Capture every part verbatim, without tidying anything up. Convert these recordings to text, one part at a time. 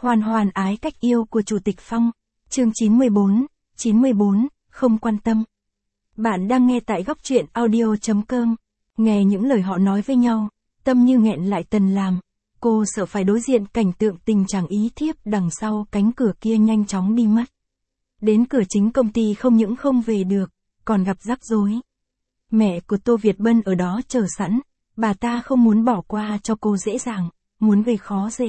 Hoan Hoan ái cách yêu của Chủ tịch Phong, chương chín mươi bốn, chín mươi bốn, không quan tâm. Bạn đang nghe tại góc truyện audio chấm com, nghe những lời họ nói với nhau, tâm như nghẹn lại tần làm, cô sợ phải đối diện cảnh tượng tình trạng ý thiếp đằng sau cánh cửa kia nhanh chóng đi mất. Đến cửa chính công ty không những không về được, còn gặp rắc rối. Mẹ của Tô Việt Bân ở đó chờ sẵn, bà ta không muốn bỏ qua cho cô dễ dàng, muốn gây khó dễ.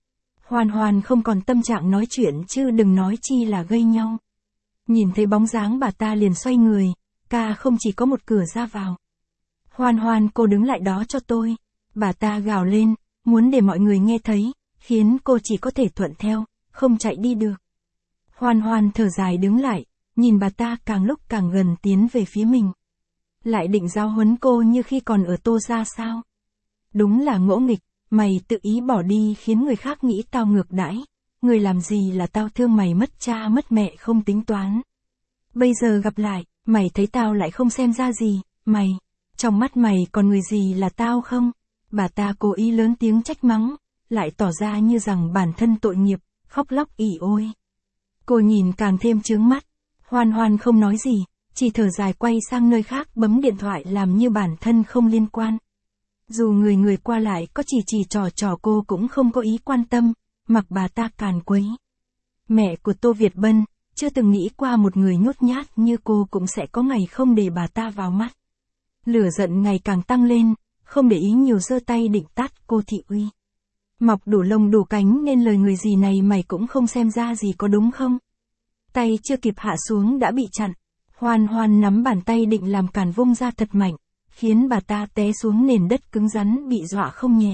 Hoan Hoan không còn tâm trạng nói chuyện chứ đừng nói chi là gây nhau. Nhìn thấy bóng dáng bà ta liền xoay người, ca không chỉ có một cửa ra vào. Hoan Hoan cô đứng lại đó cho tôi. Bà ta gào lên, muốn để mọi người nghe thấy, khiến cô chỉ có thể thuận theo, không chạy đi được. Hoan Hoan thở dài đứng lại, nhìn bà ta càng lúc càng gần tiến về phía mình. Lại định giáo huấn cô như khi còn ở Tô gia sao? Đúng là ngỗ nghịch, mày tự ý bỏ đi khiến người khác nghĩ tao ngược đãi. Người làm gì là tao thương mày mất cha mất mẹ không tính toán. Bây giờ gặp lại, mày thấy tao lại không xem ra gì, mày, trong mắt mày còn người gì là tao không? Bà ta cố ý lớn tiếng trách mắng, lại tỏ ra như rằng bản thân tội nghiệp, khóc lóc ỉ ôi. Cô nhìn càng thêm chướng mắt. Hoan Hoan không nói gì, chỉ thở dài quay sang nơi khác bấm điện thoại làm như bản thân không liên quan. Dù người người qua lại có chỉ chỉ trò trò cô cũng không có ý quan tâm, mặc bà ta càn quấy. Mẹ của Tô Việt Bân, chưa từng nghĩ qua một người nhút nhát như cô cũng sẽ có ngày không để bà ta vào mắt. Lửa giận ngày càng tăng lên, không để ý nhiều giơ tay định tát cô thị uy. Mọc đủ lông đủ cánh nên lời người gì này mày cũng không xem ra gì có đúng không? Tay chưa kịp hạ xuống đã bị chặn. Hoan Hoan nắm bàn tay định làm cản vung ra thật mạnh, khiến bà ta té xuống nền đất cứng rắn bị dọa không nhẹ.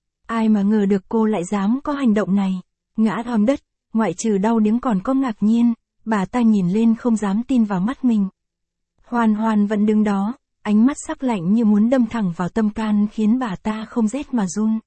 Ai mà ngờ được cô lại dám có hành động này, ngã ầm đất, ngoại trừ đau điếng còn có ngạc nhiên, bà ta nhìn lên không dám tin vào mắt mình. Hoan Hoan vẫn đứng đó, ánh mắt sắc lạnh như muốn đâm thẳng vào tâm can khiến bà ta không rét mà run.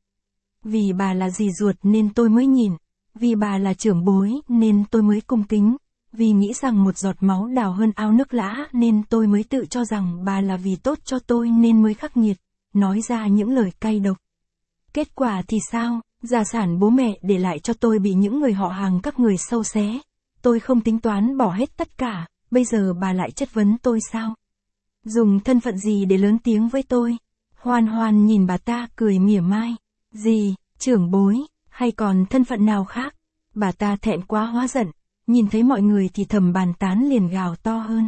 Vì bà là dì ruột nên tôi mới nhìn, vì bà là trưởng bối nên tôi mới cung kính. Vì nghĩ rằng một giọt máu đào hơn ao nước lã nên tôi mới tự cho rằng bà là vì tốt cho tôi nên mới khắc nghiệt, nói ra những lời cay độc. Kết quả thì sao, gia sản bố mẹ để lại cho tôi bị những người họ hàng các người sâu xé. Tôi không tính toán bỏ hết tất cả, bây giờ bà lại chất vấn tôi sao? Dùng thân phận gì để lớn tiếng với tôi? Hoan Hoan nhìn bà ta cười mỉa mai. Gì, trưởng bối, hay còn thân phận nào khác? Bà ta thẹn quá hóa giận. Nhìn thấy mọi người thì thầm bàn tán liền gào to hơn.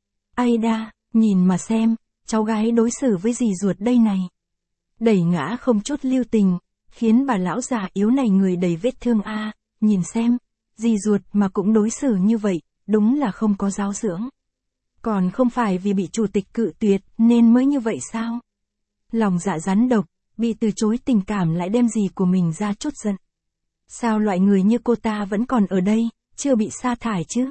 Ai đa, nhìn mà xem, cháu gái đối xử với dì ruột đây này. Đẩy ngã không chút lưu tình, khiến bà lão già yếu này người đầy vết thương a, à, nhìn xem, dì ruột mà cũng đối xử như vậy, đúng là không có giáo dưỡng. Còn không phải vì bị chủ tịch cự tuyệt nên mới như vậy sao? Lòng dạ rắn độc, bị từ chối tình cảm lại đem dì của mình ra chút giận. Sao loại người như cô ta vẫn còn ở đây? Chưa bị sa thải chứ.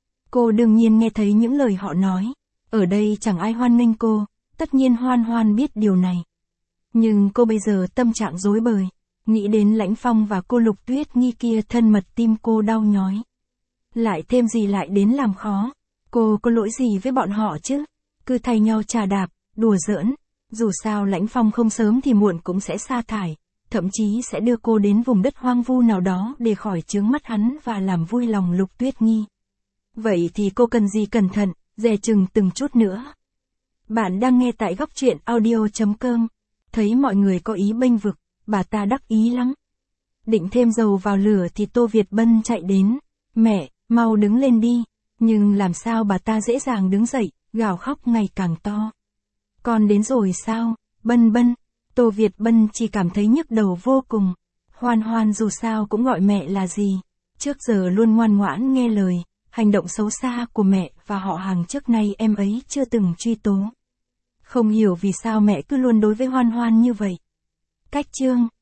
Cô đương nhiên nghe thấy những lời họ nói. Ở đây chẳng ai hoan nghênh cô, tất nhiên Hoan Hoan biết điều này. Nhưng cô bây giờ tâm trạng rối bời, nghĩ đến Lãnh Phong và cô Lục Tuyết Nghi kia thân mật tim cô đau nhói. Lại thêm gì lại đến làm khó, cô có lỗi gì với bọn họ chứ? Cứ thay nhau trà đạp, đùa giỡn, dù sao Lãnh Phong không sớm thì muộn cũng sẽ sa thải. Thậm chí sẽ đưa cô đến vùng đất hoang vu nào đó để khỏi chướng mắt hắn và làm vui lòng Lục Tuyết Nghi. Vậy thì cô cần gì cẩn thận, dè chừng từng chút nữa. Bạn đang nghe tại góc truyện audio chấm com. Thấy mọi người có ý bênh vực, bà ta đắc ý lắm. Định thêm dầu vào lửa thì Tô Việt Bân chạy đến. Mẹ, mau đứng lên đi. Nhưng làm sao bà ta dễ dàng đứng dậy, gào khóc ngày càng to. Con đến rồi sao, Bân Bân. Tô Việt Bân chỉ cảm thấy nhức đầu vô cùng. Hoan Hoan dù sao cũng gọi mẹ là gì. Trước giờ luôn ngoan ngoãn nghe lời, hành động xấu xa của mẹ và họ hàng trước nay em ấy chưa từng truy tố. Không hiểu vì sao mẹ cứ luôn đối với Hoan Hoan như vậy. Cách chương